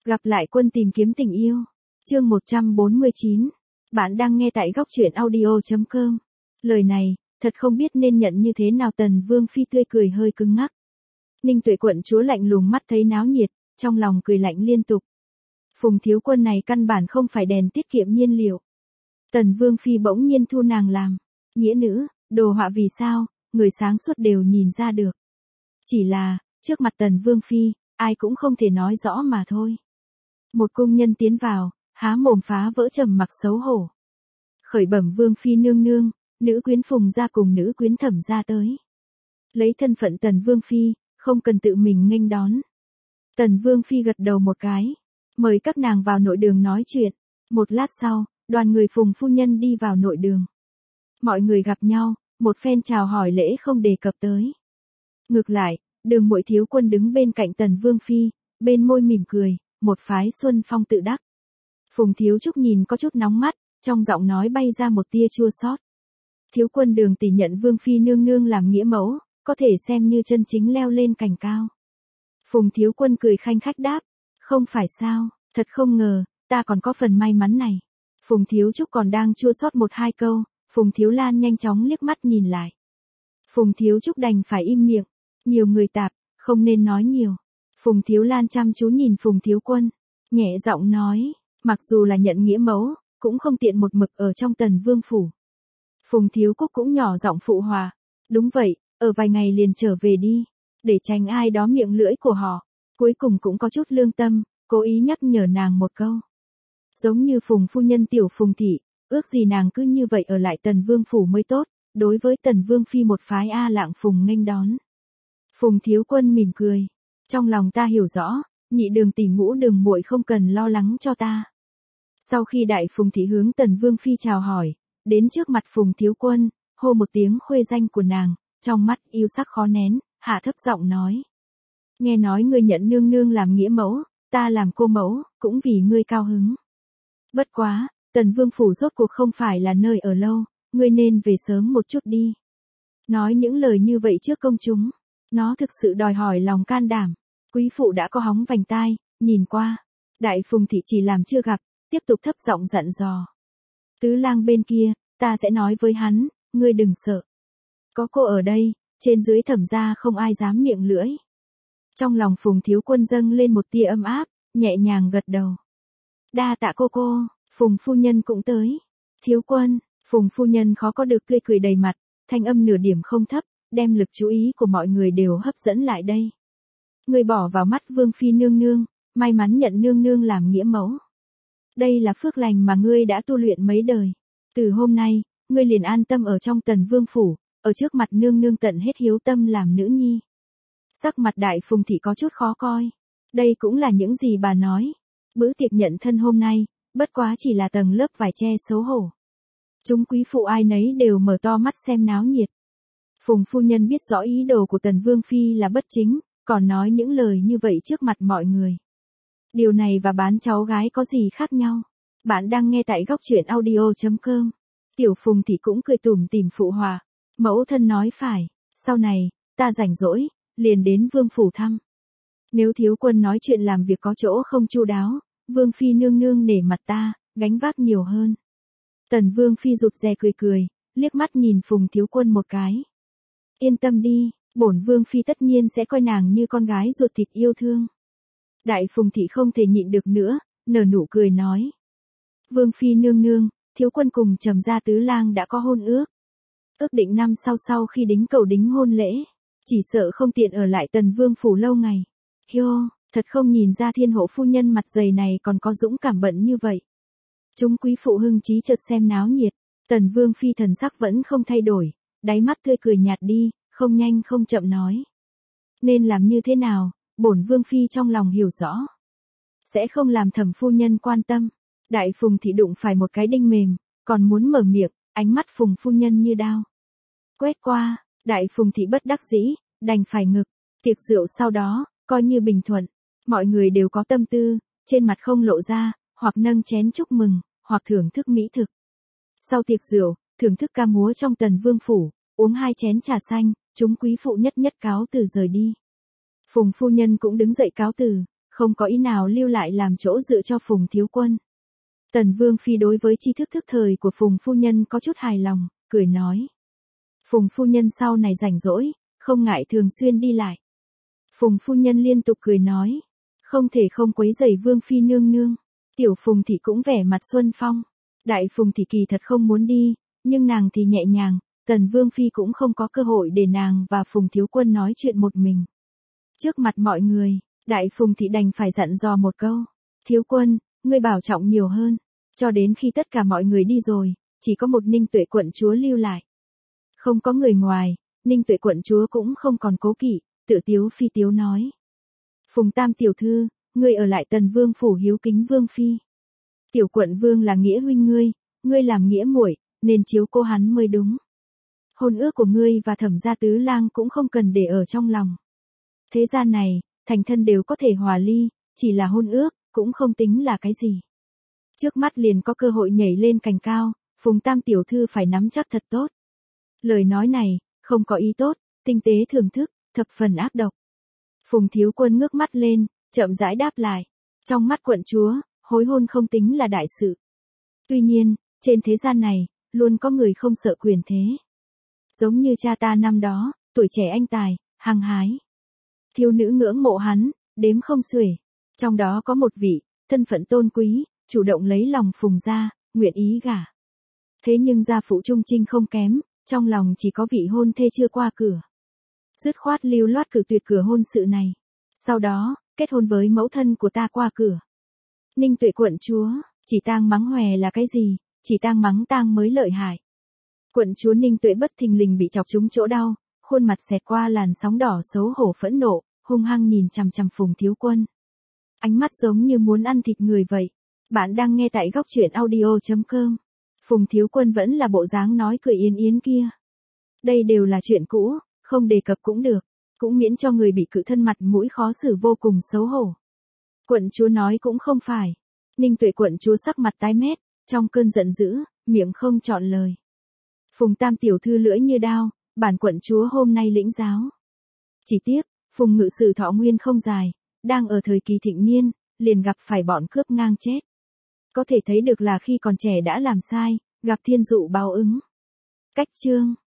Gặp lại quân tìm kiếm tình yêu. Chương 149. Bạn đang nghe tại góc truyện audio.com. Lời này, thật không biết nên nhận như thế nào. Tần Vương Phi tươi cười hơi cứng ngắc. Ninh Tuệ quận chúa lạnh lùng mắt thấy náo nhiệt, trong lòng cười lạnh liên tục. Phùng thiếu quân này căn bản không phải đèn tiết kiệm nhiên liệu. Tần Vương Phi bỗng nhiên thu nàng làm nghĩa nữ, đồ họa vì sao, người sáng suốt đều nhìn ra được. Chỉ là, trước mặt Tần Vương Phi, ai cũng không thể nói rõ mà thôi. Một cung nhân tiến vào, há mồm phá vỡ trầm mặc xấu hổ. Khởi bẩm Vương Phi nương nương, nữ quyến Phùng gia cùng nữ quyến Thẩm gia tới. Lấy thân phận Tần Vương Phi, không cần tự mình nghênh đón. Tần Vương Phi gật đầu một cái, mời các nàng vào nội đường nói chuyện. Một lát sau, đoàn người Phùng phu nhân đi vào nội đường. Mọi người gặp nhau, một phen chào hỏi lễ không đề cập tới. Ngược lại, Đường Muội thiếu quân đứng bên cạnh Tần Vương Phi, bên môi mỉm cười, một phái xuân phong tự đắc. Phùng thiếu trúc nhìn có chút nóng mắt, trong giọng nói bay ra một tia chua xót. Thiếu quân Đường tỷ nhận Vương Phi nương nương làm nghĩa mẫu, có thể xem như chân chính leo lên cành cao. Phùng thiếu quân cười khanh khách đáp, không phải sao, thật không ngờ, ta còn có phần may mắn này. Phùng thiếu trúc còn đang chua xót một hai câu, Phùng thiếu lan nhanh chóng liếc mắt nhìn lại. Phùng thiếu trúc đành phải im miệng, nhiều người tạp, không nên nói nhiều. Phùng thiếu lan chăm chú nhìn Phùng thiếu quân, nhẹ giọng nói, mặc dù là nhận nghĩa mẫu, cũng không tiện một mực ở trong Tần Vương phủ. Phùng thiếu cúc cũng nhỏ giọng phụ hòa, đúng vậy, ở vài ngày liền trở về đi, để tránh ai đó miệng lưỡi của họ. Cuối cùng cũng có chút lương tâm, cố ý nhắc nhở nàng một câu. Giống như Phùng phu nhân tiểu Phùng thị, ước gì nàng cứ như vậy ở lại Tần Vương phủ mới tốt, đối với Tần Vương Phi một phái A lạng Phùng nghênh đón. Phùng thiếu quân mỉm cười, trong lòng ta hiểu rõ, nhị đường tỷ ngũ Đường muội không cần lo lắng cho ta. Sau khi đại Phùng thị hướng Tần Vương Phi chào hỏi, đến trước mặt Phùng thiếu quân, hô một tiếng khuê danh của nàng, trong mắt yêu sắc khó nén, hạ thấp giọng nói. Nghe nói ngươi nhận nương nương làm nghĩa mẫu, ta làm cô mẫu, cũng vì ngươi cao hứng. Bất quá, Tần Vương phủ rốt cuộc không phải là nơi ở lâu, ngươi nên về sớm một chút đi. Nói những lời như vậy trước công chúng, nó thực sự đòi hỏi lòng can đảm. Quý phụ đã có hóng vành tai, nhìn qua. Đại Phùng thị chỉ làm chưa gặp, tiếp tục thấp giọng dặn dò. Tứ lang bên kia, ta sẽ nói với hắn, ngươi đừng sợ. Có cô ở đây, trên dưới Thẩm gia không ai dám miệng lưỡi. Trong lòng Phùng thiếu quân dâng lên một tia ấm áp, nhẹ nhàng gật đầu. Đa tạ cô, Phùng phu nhân cũng tới. Thiếu quân, Phùng phu nhân khó có được tươi cười đầy mặt, thanh âm nửa điểm không thấp, đem lực chú ý của mọi người đều hấp dẫn lại đây. Ngươi bỏ vào mắt Vương Phi nương nương, may mắn nhận nương nương làm nghĩa mẫu. Đây là phước lành mà ngươi đã tu luyện mấy đời. Từ hôm nay, ngươi liền an tâm ở trong Tần Vương phủ, ở trước mặt nương nương tận hết hiếu tâm làm nữ nhi. Sắc mặt đại Phùng thị có chút khó coi. Đây cũng là những gì bà nói. Bữa tiệc nhận thân hôm nay, bất quá chỉ là tầng lớp vải che xấu hổ. Chúng quý phụ ai nấy đều mở to mắt xem náo nhiệt. Phùng phu nhân biết rõ ý đồ của Tần Vương Phi là bất chính, còn nói những lời như vậy trước mặt mọi người. Điều này và bán cháu gái có gì khác nhau? Bạn đang nghe tại góc truyện audio.com. Tiểu Phùng thì cũng cười tủm tỉm phụ hòa. Mẫu thân nói phải, sau này, ta rảnh rỗi, liền đến Vương phủ thăm. Nếu thiếu quân nói chuyện làm việc có chỗ không chu đáo, Vương Phi nương nương nể mặt ta, gánh vác nhiều hơn. Tần Vương Phi rụt rè cười cười, liếc mắt nhìn Phùng thiếu quân một cái. Yên tâm đi, bổn Vương Phi tất nhiên sẽ coi nàng như con gái ruột thịt yêu thương. Đại Phùng thị không thể nhịn được nữa, nở nụ cười nói. Vương Phi nương nương, thiếu quân cùng Trầm gia tứ lang đã có hôn ước. Ước định năm sau khi đính cầu đính hôn lễ, chỉ sợ không tiện ở lại Tần Vương phủ lâu ngày. Hiô, thật không nhìn ra thiên hộ phu nhân mặt dày này còn có dũng cảm bận như vậy. Chúng quý phụ hưng trí chợt xem náo nhiệt, Tần Vương Phi thần sắc vẫn không thay đổi, đáy mắt tươi cười nhạt đi, không nhanh không chậm nói. Nên làm như thế nào, bổn Vương Phi trong lòng hiểu rõ. Sẽ không làm Thẩm phu nhân quan tâm. Đại Phùng thị đụng phải một cái đinh mềm, còn muốn mở miệng, ánh mắt Phùng phu nhân như đao quét qua, đại Phùng thị bất đắc dĩ, đành phải ngực. Tiệc rượu sau đó, coi như bình thuận, mọi người đều có tâm tư, trên mặt không lộ ra, hoặc nâng chén chúc mừng, hoặc thưởng thức mỹ thực. Sau tiệc rượu, thưởng thức ca múa trong Tần Vương phủ, uống 2 chén trà xanh, chúng quý phụ nhất nhất cáo từ rời đi. Phùng phu nhân cũng đứng dậy cáo từ, không có ý nào lưu lại làm chỗ dựa cho Phùng thiếu quân. Tần Vương Phi đối với tri thức thức thời của Phùng phu nhân có chút hài lòng, cười nói. Phùng phu nhân sau này rảnh rỗi, không ngại thường xuyên đi lại. Phùng phu nhân liên tục cười nói. Không thể không quấy rầy Vương Phi nương nương. Tiểu Phùng thị cũng vẻ mặt xuân phong. Đại Phùng thị kỳ thật không muốn đi, nhưng nàng thì nhẹ nhàng, Tần Vương Phi cũng không có cơ hội để nàng và Phùng thiếu quân nói chuyện một mình. Trước mặt mọi người, Đại Phùng thị đành phải dặn dò một câu. Thiếu quân, ngươi bảo trọng nhiều hơn. Cho đến khi tất cả mọi người đi rồi, chỉ có một Ninh Tuệ quận chúa lưu lại. Không có người ngoài, Ninh Tuệ quận chúa cũng không còn cố kỵ, tự tiếu phi tiếu nói. Phùng tam tiểu thư, ngươi ở lại Tần Vương phủ hiếu kính Vương Phi. Tiểu quận Vương là nghĩa huynh ngươi làm nghĩa muội, nên chiếu cố hắn mới đúng. Hôn ước của ngươi và Thẩm gia tứ lang cũng không cần để ở trong lòng. Thế gian này, thành thân đều có thể hòa ly, chỉ là hôn ước, cũng không tính là cái gì. Trước mắt liền có cơ hội nhảy lên cành cao, Phùng tam tiểu thư phải nắm chắc thật tốt. Lời nói này, không có ý tốt, tinh tế thưởng thức, thập phần ác độc. Phùng thiếu quân ngước mắt lên, chậm rãi đáp lại. Trong mắt quận chúa, hối hôn không tính là đại sự. Tuy nhiên, trên thế gian này, luôn có người không sợ quyền thế. Giống như cha ta năm đó, tuổi trẻ anh tài, hăng hái. Thiếu nữ ngưỡng mộ hắn, đếm không xuể. Trong đó có một vị, thân phận tôn quý, chủ động lấy lòng Phùng gia, nguyện ý gả. Thế nhưng gia phụ trung trinh không kém, trong lòng chỉ có vị hôn thê chưa qua cửa. Dứt khoát lưu loát cử tuyệt cửa hôn sự này. Sau đó, kết hôn với mẫu thân của ta qua cửa. Ninh Tuệ quận chúa, chỉ tang mắng hòe là cái gì, chỉ tang mắng tang mới lợi hại. Quận chúa Ninh Tuệ bất thình lình bị chọc trúng chỗ đau, khuôn mặt xẹt qua làn sóng đỏ xấu hổ phẫn nộ, hung hăng nhìn chằm chằm Phùng thiếu quân. Ánh mắt giống như muốn ăn thịt người vậy. Bạn đang nghe tại góc truyện audio.com. Phùng thiếu quân vẫn là bộ dáng nói cười yên yến kia. Đây đều là chuyện cũ, không đề cập cũng được, cũng miễn cho người bị cự thân mặt mũi khó xử vô cùng xấu hổ. Quận chúa nói cũng không phải. Ninh Tuệ quận chúa sắc mặt tái mét, trong cơn giận dữ, miệng không chọn lời. Phùng tam tiểu thư lưỡi như đao, bản quận chúa hôm nay lĩnh giáo. Chỉ tiếc, Phùng ngự sử thọ nguyên không dài, đang ở thời kỳ thịnh niên, liền gặp phải bọn cướp ngang chết. Có thể thấy được là khi còn trẻ đã làm sai, gặp thiên dụ báo ứng. Cách chương